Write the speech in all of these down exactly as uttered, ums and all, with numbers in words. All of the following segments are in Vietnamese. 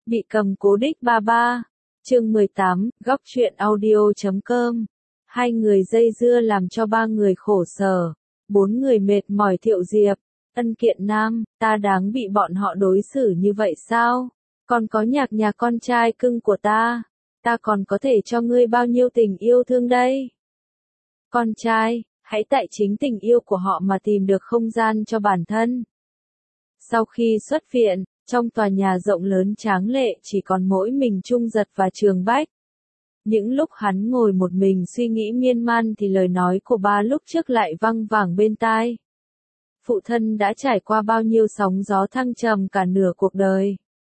Bị cầm cố đích ba ba. Chương mười tám, góc truyện audio chấm com. Hai người dây dưa làm cho ba người khổ sở, bốn người mệt mỏi. Thiệu Diệp, Ân Kiện Nam, ta đáng bị bọn họ đối xử như vậy sao? Còn có Nhạc Nhạc con trai cưng của ta, ta còn có thể cho ngươi bao nhiêu tình yêu thương đây? Con trai, hãy tại chính tình yêu của họ mà tìm được không gian cho bản thân. Sau khi xuất viện, trong tòa nhà rộng lớn tráng lệ chỉ còn mỗi mình Trung Giật và Trường Bách. Những lúc hắn ngồi một mình suy nghĩ miên man thì lời nói của ba lúc trước lại văng vẳng bên tai. Phụ thân đã trải qua bao nhiêu sóng gió thăng trầm cả nửa cuộc đời.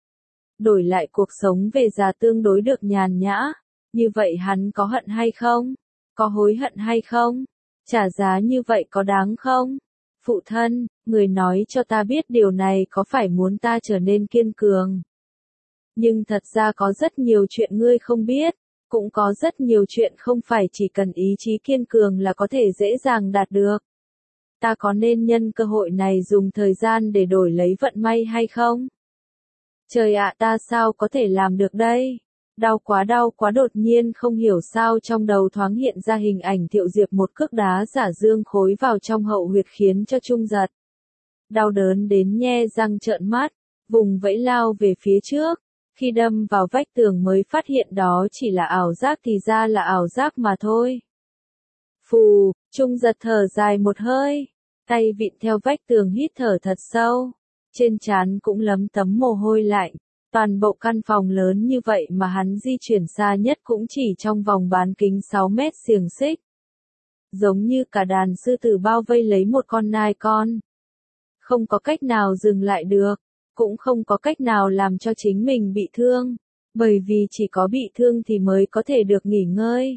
Đổi lại cuộc sống về già tương đối được nhàn nhã, như vậy hắn có hận hay không? Có hối hận hay không? Trả giá như vậy có đáng không? Phụ thân, người nói cho ta biết điều này có phải muốn ta trở nên kiên cường? Nhưng thật ra có rất nhiều chuyện ngươi không biết, cũng có rất nhiều chuyện không phải chỉ cần ý chí kiên cường là có thể dễ dàng đạt được. Ta có nên nhân cơ hội này dùng thời gian để đổi lấy vận may hay không? Trời ạ, ta sao có thể làm được đây? Đau quá đau quá, đột nhiên không hiểu sao trong đầu thoáng hiện ra hình ảnh Thiệu Diệp một cước đá giả dương khối vào trong hậu huyệt khiến cho Trung Giật đau đớn đến nhe răng trợn mắt, vùng vẫy lao về phía trước. Khi đâm vào vách tường mới phát hiện đó chỉ là ảo giác thì ra là ảo giác mà thôi. Phù, Trung Giật thở dài một hơi, tay vịn theo vách tường hít thở thật sâu, trên trán cũng lấm tấm mồ hôi lạnh. Toàn bộ căn phòng lớn như vậy mà hắn di chuyển xa nhất cũng chỉ trong vòng bán kính sáu mét xiềng xích. Giống như cả đàn sư tử bao vây lấy một con nai con. Không có cách nào dừng lại được, cũng không có cách nào làm cho chính mình bị thương, bởi vì chỉ có bị thương thì mới có thể được nghỉ ngơi.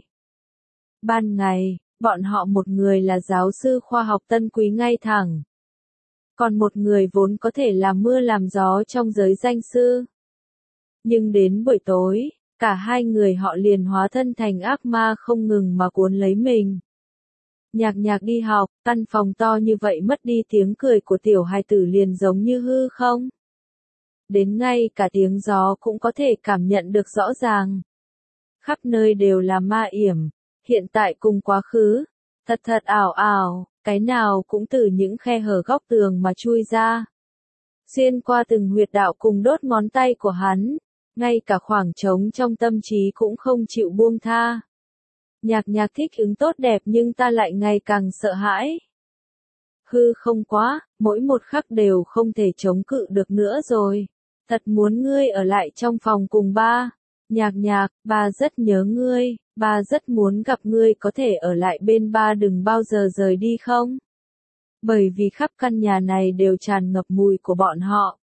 Ban ngày, bọn họ một người là giáo sư khoa học tân quý ngay thẳng. Còn một người vốn có thể làm mưa làm gió trong giới danh sư. Nhưng đến buổi tối, cả hai người họ liền hóa thân thành ác ma không ngừng mà cuốn lấy mình. Nhạc Nhạc đi học, căn phòng to như vậy mất đi tiếng cười của tiểu hài tử liền giống như hư không. Đến ngay cả tiếng gió cũng có thể cảm nhận được rõ ràng. Khắp nơi đều là ma yểm, hiện tại cùng quá khứ, thật thật ảo ảo, cái nào cũng từ những khe hở góc tường mà chui ra. Xuyên qua từng huyệt đạo cùng đốt ngón tay của hắn. Ngay cả khoảng trống trong tâm trí cũng không chịu buông tha. Nhạc Nhạc thích ứng tốt đẹp nhưng ta lại ngày càng sợ hãi. Hư không quá, mỗi một khắc đều không thể chống cự được nữa rồi. Thật muốn ngươi ở lại trong phòng cùng ba. Nhạc Nhạc, ba rất nhớ ngươi, ba rất muốn gặp ngươi, có thể ở lại bên ba đừng bao giờ rời đi không? Bởi vì khắp căn nhà này đều tràn ngập mùi của bọn họ.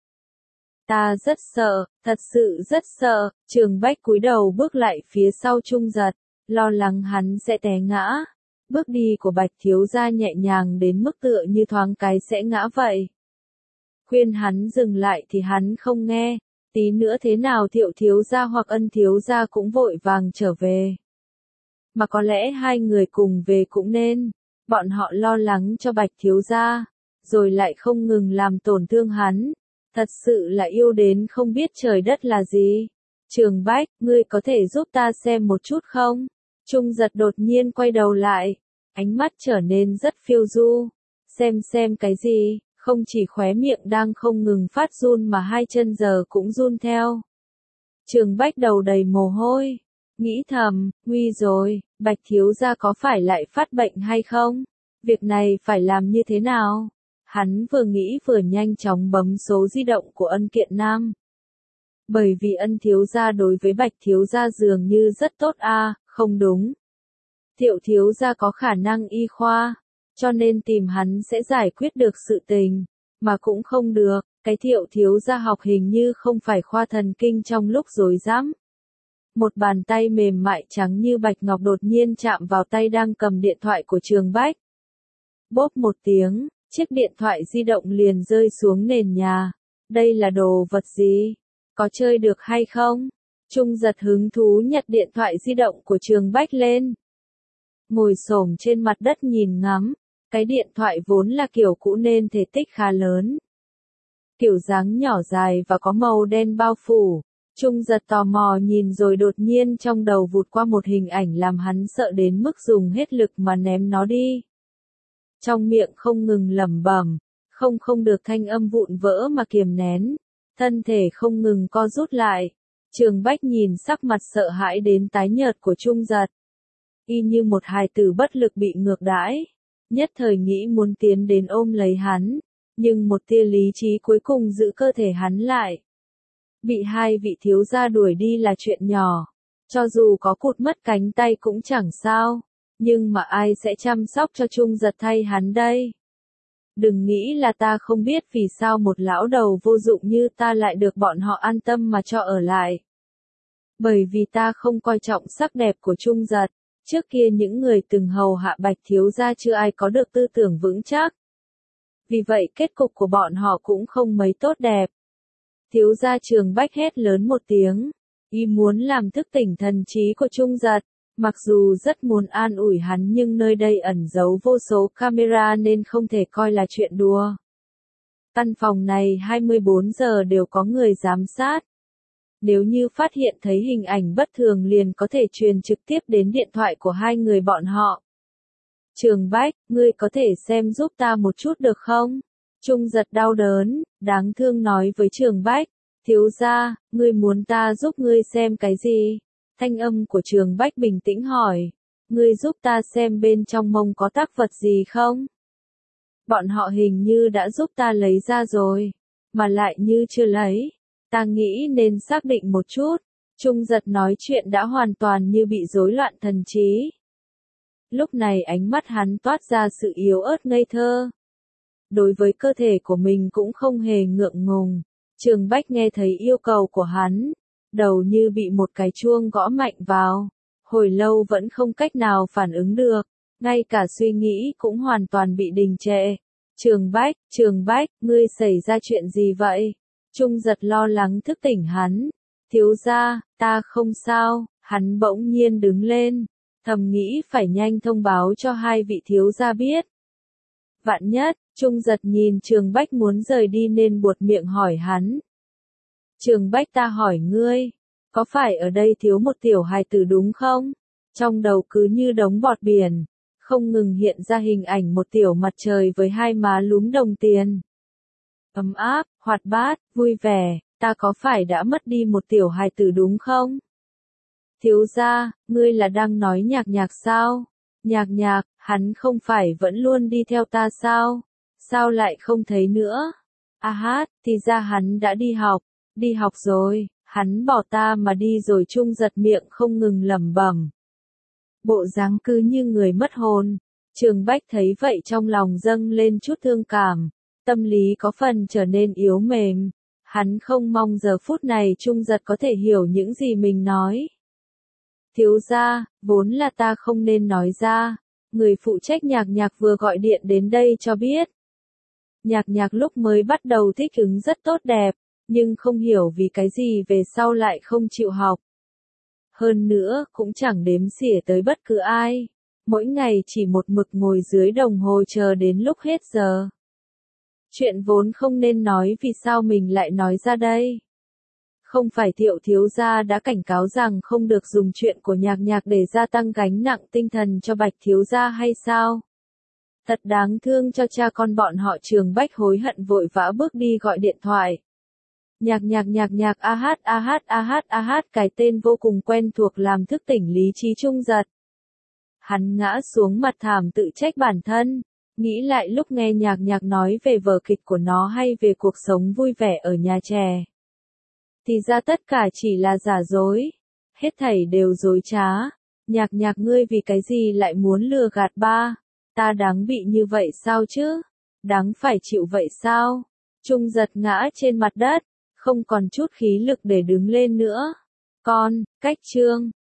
Ta rất sợ, thật sự rất sợ. Trường Bách cúi đầu bước lại phía sau Trung Giật, lo lắng hắn sẽ té ngã. Bước đi của Bạch thiếu gia nhẹ nhàng đến mức tựa như thoáng cái sẽ ngã vậy. Khuyên hắn dừng lại thì hắn không nghe, tí nữa thế nào Thiệu thiếu gia hoặc Ân thiếu gia cũng vội vàng trở về. Mà có lẽ hai người cùng về cũng nên, bọn họ lo lắng cho Bạch thiếu gia, rồi lại không ngừng làm tổn thương hắn. Thật sự là yêu đến không biết trời đất là gì. Trường Bách, ngươi có thể giúp ta xem một chút không? Trung Giật đột nhiên quay đầu lại, ánh mắt trở nên rất phiêu du. Xem xem cái gì, không chỉ khóe miệng đang không ngừng phát run mà hai chân giờ cũng run theo. Trường Bách đầu đầy mồ hôi, nghĩ thầm, nguy rồi, Bạch thiếu gia có phải lại phát bệnh hay không? Việc này phải làm như thế nào? Hắn vừa nghĩ vừa nhanh chóng bấm số di động của Ân Kiện Nam. Bởi vì Ân thiếu gia đối với Bạch thiếu gia dường như rất tốt a, à, không đúng. Thiệu thiếu gia có khả năng y khoa, cho nên tìm hắn sẽ giải quyết được sự tình, mà cũng không được, cái Thiệu thiếu gia học hình như không phải khoa thần kinh trong lúc rối rắm. Một bàn tay mềm mại trắng như bạch ngọc đột nhiên chạm vào tay đang cầm điện thoại của Trường Bách. Bốp một tiếng. Chiếc điện thoại di động liền rơi xuống nền nhà. Đây là đồ vật gì? Có chơi được hay không? Trung Giật hứng thú nhặt điện thoại di động của Trường Bách lên. Ngồi xổm trên mặt đất nhìn ngắm. Cái điện thoại vốn là kiểu cũ nên thể tích khá lớn. Kiểu dáng nhỏ dài và có màu đen bao phủ. Trung Giật tò mò nhìn rồi đột nhiên trong đầu vụt qua một hình ảnh làm hắn sợ đến mức dùng hết lực mà ném nó đi. Trong miệng không ngừng lẩm bẩm, không không được thanh âm vụn vỡ mà kiềm nén, thân thể không ngừng co rút lại. Trường Bách nhìn sắc mặt sợ hãi đến tái nhợt của Trung Giật, y như một hài tử bất lực bị ngược đãi, nhất thời nghĩ muốn tiến đến ôm lấy hắn, nhưng một tia lý trí cuối cùng giữ cơ thể hắn lại. Bị hai vị thiếu gia đuổi đi là chuyện nhỏ, cho dù có cụt mất cánh tay cũng chẳng sao, nhưng mà ai sẽ chăm sóc cho Trung Giật thay hắn đây? Đừng nghĩ là ta không biết vì sao một lão đầu vô dụng như ta lại được bọn họ an tâm mà cho ở lại. Bởi vì ta không coi trọng sắc đẹp của Trung Giật, trước kia những người từng hầu hạ Bạch thiếu gia chưa ai có được tư tưởng vững chắc. Vì vậy kết cục của bọn họ cũng không mấy tốt đẹp. Thiếu gia Trường Bách hét lớn một tiếng, y muốn làm thức tỉnh thần trí của Trung Giật, mặc dù rất muốn an ủi hắn nhưng nơi đây ẩn giấu vô số camera nên không thể coi là chuyện đùa. Căn phòng này hai mươi bốn giờ đều có người giám sát. Nếu như phát hiện thấy hình ảnh bất thường liền có thể truyền trực tiếp đến điện thoại của hai người bọn họ. Trường Bách, ngươi có thể xem giúp ta một chút được không? Trung Giật đau đớn, đáng thương nói với Trường Bách, thiếu gia, ngươi muốn ta giúp ngươi xem cái gì? Thanh âm của Trường Bách bình tĩnh hỏi, ngươi giúp ta xem bên trong mông có tắc vật gì không? Bọn họ hình như đã giúp ta lấy ra rồi, mà lại như chưa lấy. Ta nghĩ nên xác định một chút. Trung Giật nói chuyện đã hoàn toàn như bị rối loạn thần trí. Lúc này ánh mắt hắn toát ra sự yếu ớt ngây thơ. Đối với cơ thể của mình cũng không hề ngượng ngùng. Trường Bách nghe thấy yêu cầu của hắn, đầu như bị một cái chuông gõ mạnh vào. Hồi lâu vẫn không cách nào phản ứng được, ngay cả suy nghĩ cũng hoàn toàn bị đình trệ. Trường Bách, Trường Bách, ngươi xảy ra chuyện gì vậy? Trung Giật lo lắng thức tỉnh hắn. Thiếu gia, ta không sao. Hắn bỗng nhiên đứng lên, thầm nghĩ phải nhanh thông báo cho hai vị thiếu gia biết. Vạn nhất, Trung Giật nhìn Trường Bách muốn rời đi nên buột miệng hỏi hắn. Trường Bách, ta hỏi ngươi, có phải ở đây thiếu một tiểu hài tử đúng không? Trong đầu cứ như đống bọt biển, không ngừng hiện ra hình ảnh một tiểu mặt trời với hai má lúm đồng tiền. Ấm áp, hoạt bát, vui vẻ, ta có phải đã mất đi một tiểu hài tử đúng không? Thiếu gia, ngươi là đang nói Nhạc Nhạc sao? Nhạc Nhạc, hắn không phải vẫn luôn đi theo ta sao? Sao lại không thấy nữa? A hát, thì ra hắn đã đi học, đi học rồi, hắn bỏ ta mà đi rồi. Trung Giật miệng không ngừng lẩm bẩm. Bộ dáng cứ như người mất hồn. Trường Bách thấy vậy trong lòng dâng lên chút thương cảm, tâm lý có phần trở nên yếu mềm. Hắn không mong giờ phút này Trung Giật có thể hiểu những gì mình nói. Thiếu gia, vốn là ta không nên nói ra, người phụ trách Nhạc Nhạc vừa gọi điện đến đây cho biết. Nhạc Nhạc lúc mới bắt đầu thích ứng rất tốt đẹp, nhưng không hiểu vì cái gì về sau lại không chịu học. Hơn nữa, cũng chẳng đếm xỉa tới bất cứ ai. Mỗi ngày chỉ một mực ngồi dưới đồng hồ chờ đến lúc hết giờ. Chuyện vốn không nên nói vì sao mình lại nói ra đây. Không phải Thiệu thiếu gia đã cảnh cáo rằng không được dùng chuyện của Nhạc Nhạc để gia tăng gánh nặng tinh thần cho Bạch thiếu gia hay sao? Thật đáng thương cho cha con bọn họ. Trường Bách hối hận vội vã bước đi gọi điện thoại. Nhạc Nhạc Nhạc Nhạc a hát a hát a hát a hát, cái tên vô cùng quen thuộc làm thức tỉnh lý trí Trung Giật. Hắn ngã xuống mặt thảm tự trách bản thân, nghĩ lại lúc nghe Nhạc Nhạc nói về vở kịch của nó hay về cuộc sống vui vẻ ở nhà trẻ. Thì ra tất cả chỉ là giả dối, hết thảy đều dối trá. Nhạc Nhạc, ngươi vì cái gì lại muốn lừa gạt ba? Ta đáng bị như vậy sao chứ? Đáng phải chịu vậy sao? Trung Giật ngã trên mặt đất, không còn chút khí lực để đứng lên nữa. Con, cách chương